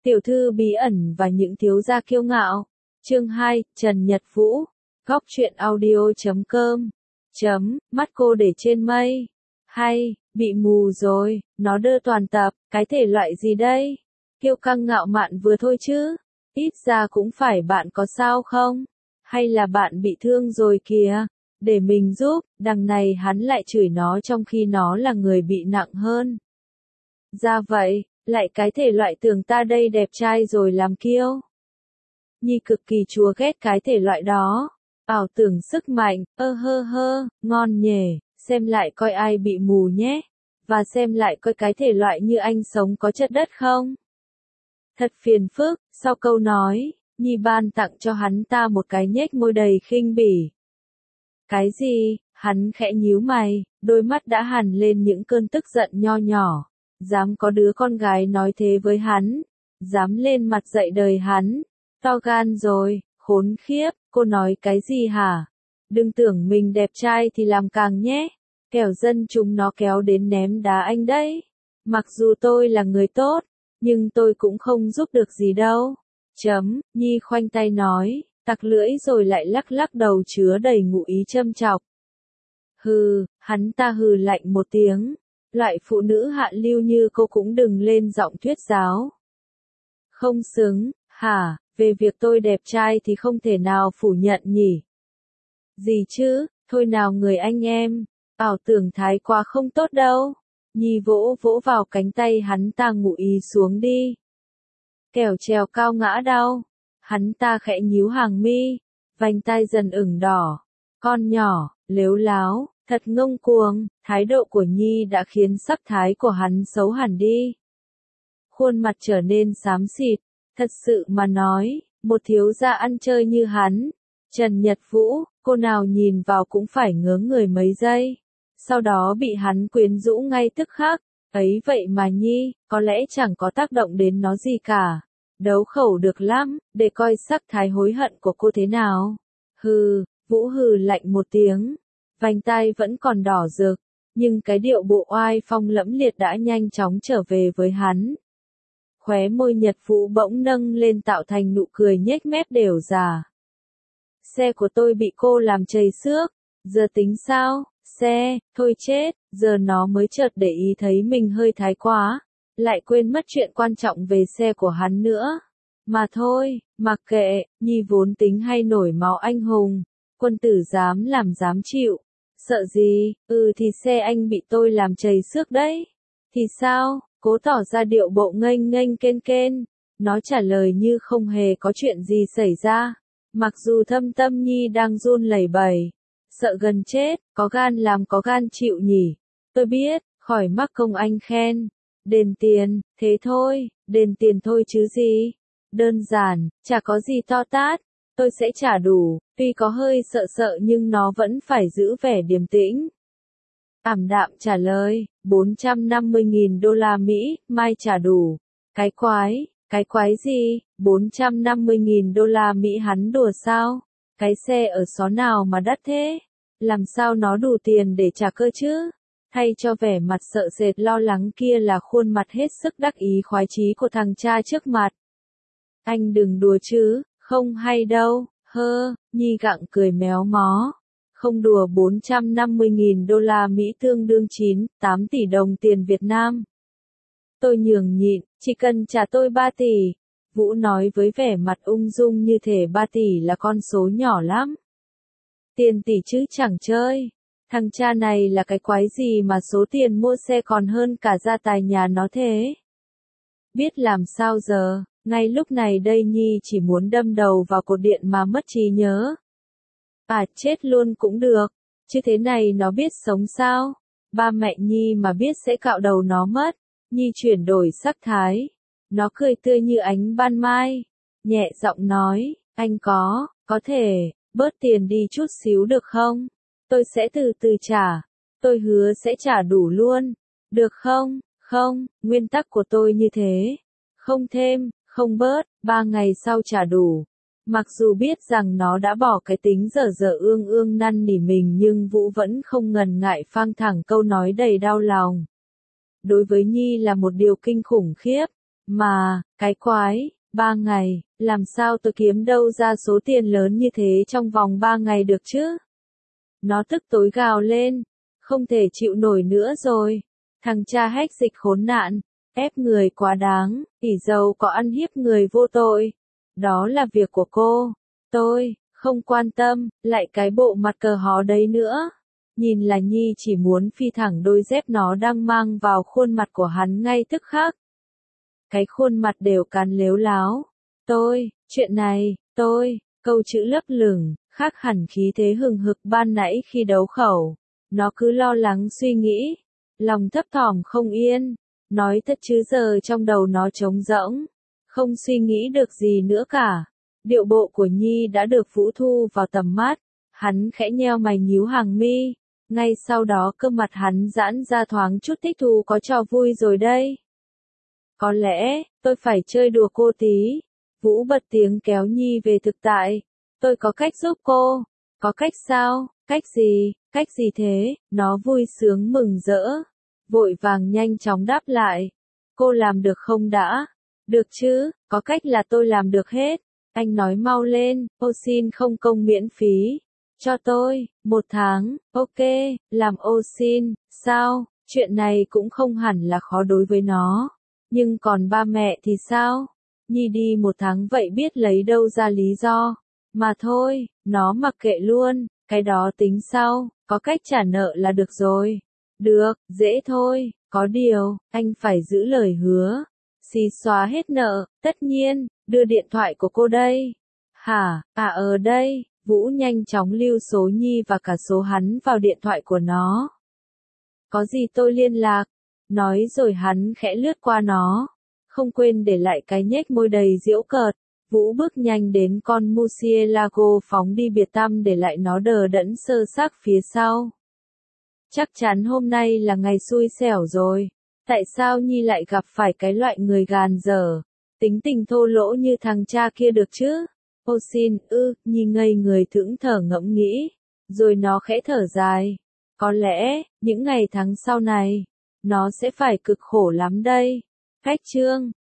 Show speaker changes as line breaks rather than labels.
Tiểu thư bí ẩn và những thiếu gia kiêu ngạo. Chương 2, Trần Nhật Vũ. Góc truyện audio.com. Mắt cô để trên mây. Hay, bị mù rồi, nó đơ toàn tập, cái thể loại gì đây? Kiêu căng ngạo mạn vừa thôi chứ. Ít ra cũng phải bạn có sao không? Hay là bạn bị thương rồi kìa? Để mình giúp, đằng này hắn lại chửi nó trong khi nó là người bị nặng hơn. Ra vậy, lại cái thể loại tưởng ta đây đẹp trai rồi làm kiêu. Nhi cực kỳ chúa ghét cái thể loại đó. Ảo tưởng sức mạnh, ngon nhề, xem lại coi ai bị mù nhé. Và xem lại coi cái thể loại như anh sống có chất đất không. Thật phiền phức, sau câu nói, Nhi ban tặng cho hắn ta một cái nhếch môi đầy khinh bỉ. Cái gì? Hắn khẽ nhíu mày, đôi mắt đã hằn lên những cơn tức giận nho nhỏ. Dám có đứa con gái nói thế với hắn, dám lên mặt dạy đời hắn, to gan rồi, khốn khiếp, cô nói cái gì hả? Đừng tưởng mình đẹp trai thì làm càng nhé, kẻo dân chúng nó kéo đến ném đá anh đấy. Mặc dù tôi là người tốt, nhưng tôi cũng không giúp được gì đâu. Nhi khoanh tay nói, tặc lưỡi rồi lại lắc lắc đầu chứa đầy ngụ ý châm chọc. Hừ, hắn ta hừ lạnh một tiếng. Loại phụ nữ hạ lưu như cô cũng đừng lên giọng thuyết giáo. Không xứng, hả, về việc tôi đẹp trai thì không thể nào phủ nhận nhỉ. Gì chứ, thôi nào người anh em, ảo tưởng thái quá không tốt đâu. Nhi vỗ vỗ vào cánh tay hắn ta ngụ ý xuống đi. Kẻo trèo cao ngã đau. Hắn ta khẽ nhíu hàng mi, vành tai dần ửng đỏ. Con nhỏ, lếu láo. Thật ngông cuồng, thái độ của Nhi đã khiến sắc thái của hắn xấu hẳn đi. Khuôn mặt trở nên xám xịt, thật sự mà nói, một thiếu gia ăn chơi như hắn, Trần Nhật Vũ, cô nào nhìn vào cũng phải ngớ người mấy giây. Sau đó bị hắn quyến rũ ngay tức khắc, ấy vậy mà Nhi, có lẽ chẳng có tác động đến nó gì cả. Đấu khẩu được lắm, để coi sắc thái hối hận của cô thế nào. Hừ, Vũ hừ lạnh một tiếng. Vành tai vẫn còn đỏ rực, nhưng cái điệu bộ oai phong lẫm liệt đã nhanh chóng trở về với hắn. Khóe môi Nhật Vũ bỗng nâng lên tạo thành nụ cười nhếch mép đều già. Xe của tôi bị cô làm trầy xước, giờ tính sao? Xe, thôi chết, giờ nó mới chợt để ý thấy mình hơi thái quá, lại quên mất chuyện quan trọng về xe của hắn nữa. Mà thôi, mặc kệ, Nhi vốn tính hay nổi máu anh hùng, quân tử dám làm dám chịu. Sợ gì, thì xe anh bị tôi làm trầy xước đấy. Thì sao, cố tỏ ra điệu bộ nghênh nghênh kên kên. Nó trả lời như không hề có chuyện gì xảy ra. Mặc dù thâm tâm Nhi đang run lẩy bẩy. Sợ gần chết, có gan làm có gan chịu nhỉ. Tôi biết, khỏi mắc công anh khen. Đền tiền, thế thôi, đền tiền thôi chứ gì. Đơn giản, chả có gì to tát. Tôi sẽ trả đủ, tuy có hơi sợ sợ nhưng nó vẫn phải giữ vẻ điềm tĩnh. Ảm đạm trả lời, 450.000 đô la Mỹ, mai trả đủ. Cái quái gì, 450.000 đô la Mỹ hắn đùa sao? Cái xe ở xó nào mà đắt thế? Làm sao nó đủ tiền để trả cơ chứ? Thay cho vẻ mặt sợ sệt lo lắng kia là khuôn mặt hết sức đắc ý khoái chí của thằng cha trước mặt. Anh đừng đùa chứ. Không hay đâu, Nhi gặng cười méo mó. Không đùa 450.000 đô la Mỹ tương đương 9-8 tỷ đồng tiền Việt Nam. Tôi nhường nhịn, chỉ cần trả tôi 3 tỷ. Vũ nói với vẻ mặt ung dung như thể 3 tỷ là con số nhỏ lắm. Tiền tỷ chứ chẳng chơi. Thằng cha này là cái quái gì mà số tiền mua xe còn hơn cả gia tài nhà nó thế? Biết làm sao giờ? Ngay lúc này đây Nhi chỉ muốn đâm đầu vào cột điện mà mất trí nhớ. Chết luôn cũng được, chứ thế này nó biết sống sao? Ba mẹ Nhi mà biết sẽ cạo đầu nó mất. Nhi chuyển đổi sắc thái. Nó cười tươi như ánh ban mai. Nhẹ giọng nói, anh có thể, bớt tiền đi chút xíu được không? Tôi sẽ từ từ trả. Tôi hứa sẽ trả đủ luôn. Được không? Không, nguyên tắc của tôi như thế. Không thêm. Không bớt, 3 ngày sau trả đủ. Mặc dù biết rằng nó đã bỏ cái tính dở dở ương ương năn nỉ mình nhưng Vũ vẫn không ngần ngại phang thẳng câu nói đầy đau lòng. Đối với Nhi là một điều kinh khủng khiếp. Mà, cái quái, 3 ngày, làm sao tôi kiếm đâu ra số tiền lớn như thế trong vòng 3 ngày được chứ? Nó tức tối gào lên, không thể chịu nổi nữa rồi. Thằng cha hách dịch khốn nạn, ép người quá đáng, ỷ giàu có ăn hiếp người vô tội. Đó là việc của cô. Tôi, không quan tâm, lại cái bộ mặt cờ hó đấy nữa. Nhìn là Nhi chỉ muốn phi thẳng đôi dép nó đang mang vào khuôn mặt của hắn ngay tức khắc. Cái khuôn mặt đều cắn lếu láo. Chuyện này, câu chữ lấp lửng, khác hẳn khí thế hừng hực ban nãy khi đấu khẩu. Nó cứ lo lắng suy nghĩ, lòng thấp thỏm không yên. Nói thật chứ giờ trong đầu nó trống rỗng, không suy nghĩ được gì nữa cả. Điệu bộ của Nhi đã được Vũ thu vào tầm mắt, hắn khẽ nheo mày nhíu hàng mi, ngay sau đó cơ mặt hắn giãn ra thoáng chút thích thú có trò vui rồi đây. Có lẽ, tôi phải chơi đùa cô tí. Vũ bật tiếng kéo Nhi về thực tại. Tôi có cách giúp cô. Có cách sao? Cách gì thế? Nó vui sướng mừng rỡ. Vội vàng nhanh chóng đáp lại. Cô làm được không đã? Được chứ, có cách là tôi làm được hết. Anh nói mau lên, ô xin không công miễn phí. Cho tôi, 1 tháng, ok, làm ô xin, sao? Chuyện này cũng không hẳn là khó đối với nó. Nhưng còn ba mẹ thì sao? Nhi đi 1 tháng vậy biết lấy đâu ra lý do. Mà thôi, nó mặc kệ luôn, cái đó tính sau, có cách trả nợ là được rồi. Được, dễ thôi, có điều, anh phải giữ lời hứa. Xí xóa hết nợ, tất nhiên, đưa điện thoại của cô đây. Hả, ở đây, Vũ nhanh chóng lưu số Nhi và cả số hắn vào điện thoại của nó. Có gì tôi liên lạc. Nói rồi hắn khẽ lướt qua nó. Không quên để lại cái nhếch môi đầy giễu cợt. Vũ bước nhanh đến con Murcielago phóng đi biệt tăm để lại nó đờ đẫn sơ xác phía sau. Chắc chắn hôm nay là ngày xui xẻo rồi. Tại sao Nhi lại gặp phải cái loại người gàn dở, tính tình thô lỗ như thằng cha kia được chứ? Ô xin, Nhi ngây người thững thờ ngẫm nghĩ. Rồi nó khẽ thở dài. Có lẽ, những ngày tháng sau này, nó sẽ phải cực khổ lắm đây. Cách chương